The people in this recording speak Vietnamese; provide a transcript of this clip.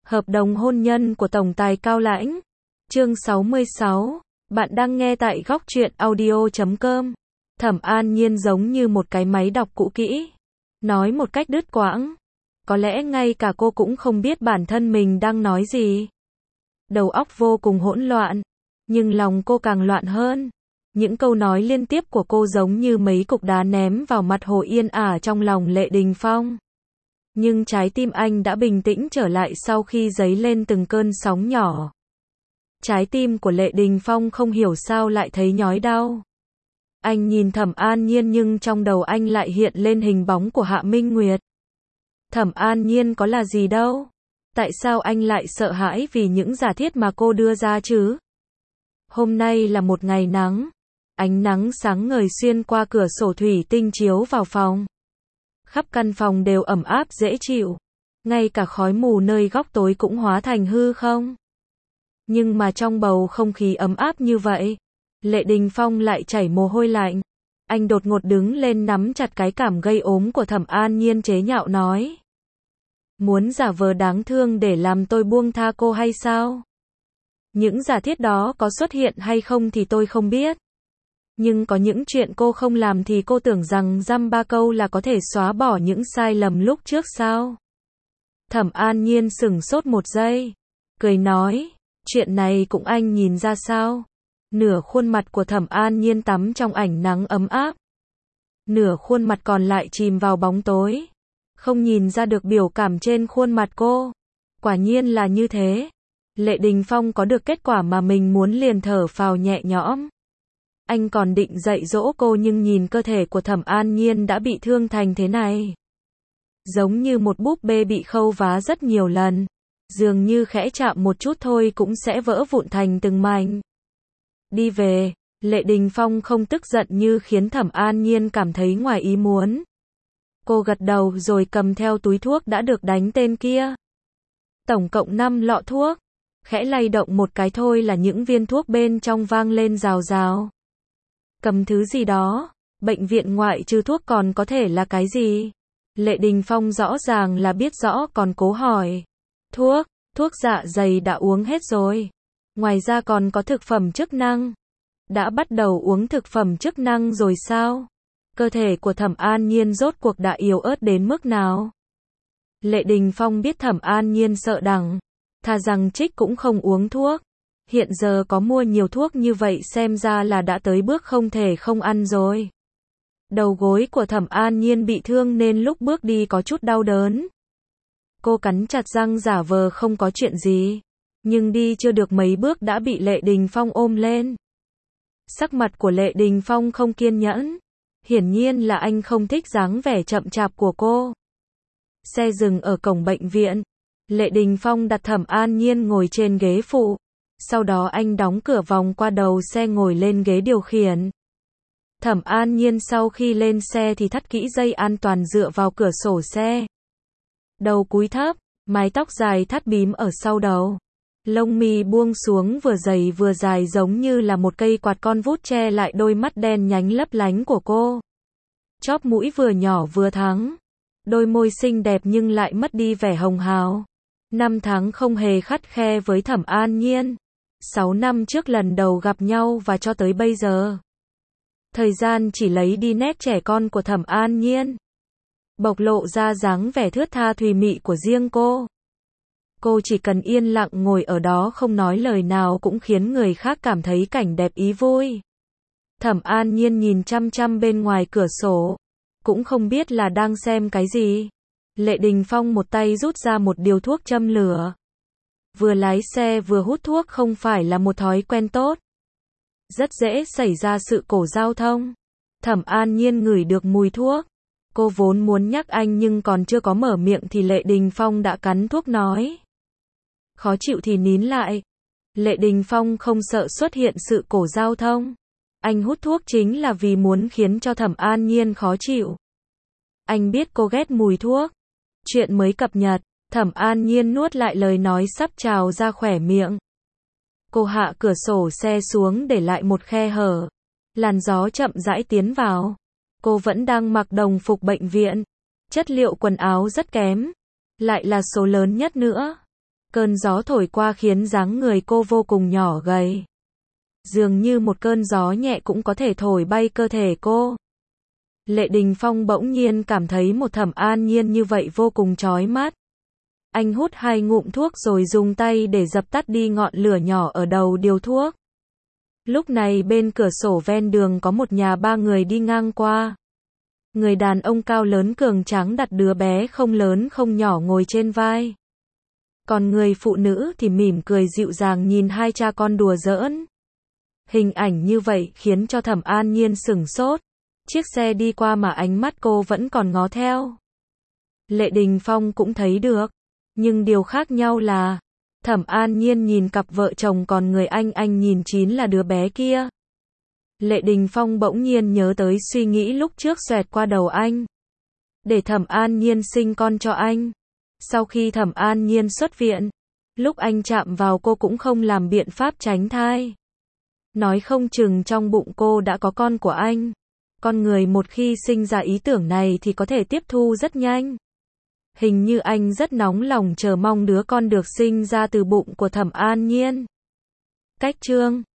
Hợp đồng hôn nhân của tổng tài Cao Lãnh. Chương 66. Bạn đang nghe tại góc truyện audio.com. Thẩm An Nhiên giống như một cái máy đọc cũ kỹ. Nói một cách đứt quãng. Có lẽ ngay cả cô cũng không biết bản thân mình đang nói gì. Đầu óc vô cùng hỗn loạn. Nhưng lòng cô càng loạn hơn. Những câu nói liên tiếp của cô giống như mấy cục đá ném vào mặt hồ yên ả trong lòng Lệ Đình Phong. Nhưng trái tim anh đã bình tĩnh trở lại sau khi dấy lên từng cơn sóng nhỏ. Trái tim của Lệ Đình Phong không hiểu sao lại thấy nhói đau. Anh nhìn Thẩm An Nhiên nhưng trong đầu anh lại hiện lên hình bóng của Hạ Minh Nguyệt. Thẩm An Nhiên có là gì đâu. Tại sao anh lại sợ hãi vì những giả thiết mà cô đưa ra chứ? Hôm nay là một ngày nắng. Ánh nắng sáng ngời xuyên qua cửa sổ thủy tinh chiếu vào phòng. Khắp căn phòng đều ẩm áp dễ chịu. Ngay cả khói mù nơi góc tối cũng hóa thành hư không. Nhưng mà trong bầu không khí ấm áp như vậy, Lệ Đình Phong lại chảy mồ hôi lạnh. Anh đột ngột đứng lên nắm chặt cái cảm gây ốm của Thẩm An Nhiên chế nhạo nói. Muốn giả vờ đáng thương để làm tôi buông tha cô hay sao? Những giả thiết đó có xuất hiện hay không thì tôi không biết. Nhưng có những chuyện cô không làm thì cô tưởng rằng dăm ba câu là có thể xóa bỏ những sai lầm lúc trước sao? Thẩm An Nhiên sửng sốt một giây. Cười nói, chuyện này cũng anh nhìn ra sao? Nửa khuôn mặt của Thẩm An Nhiên tắm trong ánh nắng ấm áp. Nửa khuôn mặt còn lại chìm vào bóng tối. Không nhìn ra được biểu cảm trên khuôn mặt cô. Quả nhiên là như thế. Lệ Đình Phong có được kết quả mà mình muốn liền thở phào nhẹ nhõm. Anh còn định dạy dỗ cô nhưng nhìn cơ thể của Thẩm An Nhiên đã bị thương thành thế này. Giống như một búp bê bị khâu vá rất nhiều lần. Dường như khẽ chạm một chút thôi cũng sẽ vỡ vụn thành từng mảnh. Đi về, Lệ Đình Phong không tức giận như khiến Thẩm An Nhiên cảm thấy ngoài ý muốn. Cô gật đầu rồi cầm theo túi thuốc đã được đánh tên kia. Tổng cộng 5 lọ thuốc. Khẽ lay động một cái thôi là những viên thuốc bên trong vang lên rào rào. Cầm thứ gì đó, bệnh viện ngoại trừ thuốc còn có thể là cái gì? Lệ Đình Phong rõ ràng là biết rõ còn cố hỏi. Thuốc dạ dày đã uống hết rồi. Ngoài ra còn có thực phẩm chức năng. Đã bắt đầu uống thực phẩm chức năng rồi sao? Cơ thể của Thẩm An Nhiên rốt cuộc đã yếu ớt đến mức nào? Lệ Đình Phong biết Thẩm An Nhiên sợ đằng. Thà rằng trích cũng không uống thuốc. Hiện giờ có mua nhiều thuốc như vậy xem ra là đã tới bước không thể không ăn rồi. Đầu gối của Thẩm An Nhiên bị thương nên lúc bước đi có chút đau đớn. Cô cắn chặt răng giả vờ không có chuyện gì. Nhưng đi chưa được mấy bước đã bị Lệ Đình Phong ôm lên. Sắc mặt của Lệ Đình Phong không kiên nhẫn. Hiển nhiên là anh không thích dáng vẻ chậm chạp của cô. Xe dừng ở cổng bệnh viện. Lệ Đình Phong đặt Thẩm An Nhiên ngồi trên ghế phụ. Sau đó anh đóng cửa vòng qua đầu xe ngồi lên ghế điều khiển. Thẩm An Nhiên sau khi lên xe thì thắt kỹ dây an toàn dựa vào cửa sổ xe. Đầu cúi thấp, mái tóc dài thắt bím ở sau đầu. Lông mi buông xuống vừa dày vừa dài giống như là một cây quạt con vút che lại đôi mắt đen nhánh lấp lánh của cô. Chóp mũi vừa nhỏ vừa thắng. Đôi môi xinh đẹp nhưng lại mất đi vẻ hồng hào. 5 tháng không hề khắt khe với Thẩm An Nhiên. 6 năm trước lần đầu gặp nhau và cho tới bây giờ. Thời gian chỉ lấy đi nét trẻ con của Thẩm An Nhiên. Bộc lộ ra dáng vẻ thướt tha thùy mị của riêng cô. Cô chỉ cần yên lặng ngồi ở đó không nói lời nào cũng khiến người khác cảm thấy cảnh đẹp ý vui. Thẩm An Nhiên nhìn chăm chăm bên ngoài cửa sổ. Cũng không biết là đang xem cái gì. Lệ Đình Phong một tay rút ra một điếu thuốc châm lửa. Vừa lái xe vừa hút thuốc không phải là một thói quen tốt. Rất dễ xảy ra sự cố giao thông. Thẩm An Nhiên ngửi được mùi thuốc. Cô vốn muốn nhắc anh nhưng còn chưa có mở miệng thì Lệ Đình Phong đã cắn thuốc nói. Khó chịu thì nín lại. Lệ Đình Phong không sợ xuất hiện sự cố giao thông. Anh hút thuốc chính là vì muốn khiến cho Thẩm An Nhiên khó chịu. Anh biết cô ghét mùi thuốc. Chuyện mới cập nhật. Thẩm An Nhiên nuốt lại lời nói sắp trào ra khỏe miệng. Cô hạ cửa sổ xe xuống để lại một khe hở. Làn gió chậm rãi tiến vào. Cô vẫn đang mặc đồng phục bệnh viện. Chất liệu quần áo rất kém. Lại là số lớn nhất nữa. Cơn gió thổi qua khiến dáng người cô vô cùng nhỏ gầy. Dường như một cơn gió nhẹ cũng có thể thổi bay cơ thể cô. Lệ Đình Phong bỗng nhiên cảm thấy một Thẩm An Nhiên như vậy vô cùng chói mắt. Anh hút 2 ngụm thuốc rồi dùng tay để dập tắt đi ngọn lửa nhỏ ở đầu điếu thuốc. Lúc này bên cửa sổ ven đường có một nhà 3 người đi ngang qua. Người đàn ông cao lớn cường tráng đặt đứa bé không lớn không nhỏ ngồi trên vai. Còn người phụ nữ thì mỉm cười dịu dàng nhìn hai cha con đùa giỡn. Hình ảnh như vậy khiến cho Thẩm An Nhiên sửng sốt. Chiếc xe đi qua mà ánh mắt cô vẫn còn ngó theo. Lệ Đình Phong cũng thấy được. Nhưng điều khác nhau là, Thẩm An Nhiên nhìn cặp vợ chồng còn người anh nhìn chính là đứa bé kia. Lệ Đình Phong bỗng nhiên nhớ tới suy nghĩ lúc trước xoẹt qua đầu anh. Để Thẩm An Nhiên sinh con cho anh. Sau khi Thẩm An Nhiên xuất viện, lúc anh chạm vào cô cũng không làm biện pháp tránh thai. Nói không chừng trong bụng cô đã có con của anh. Con người một khi sinh ra ý tưởng này thì có thể tiếp thu rất nhanh. Hình như anh rất nóng lòng chờ mong đứa con được sinh ra từ bụng của Thẩm An Nhiên. Cách chương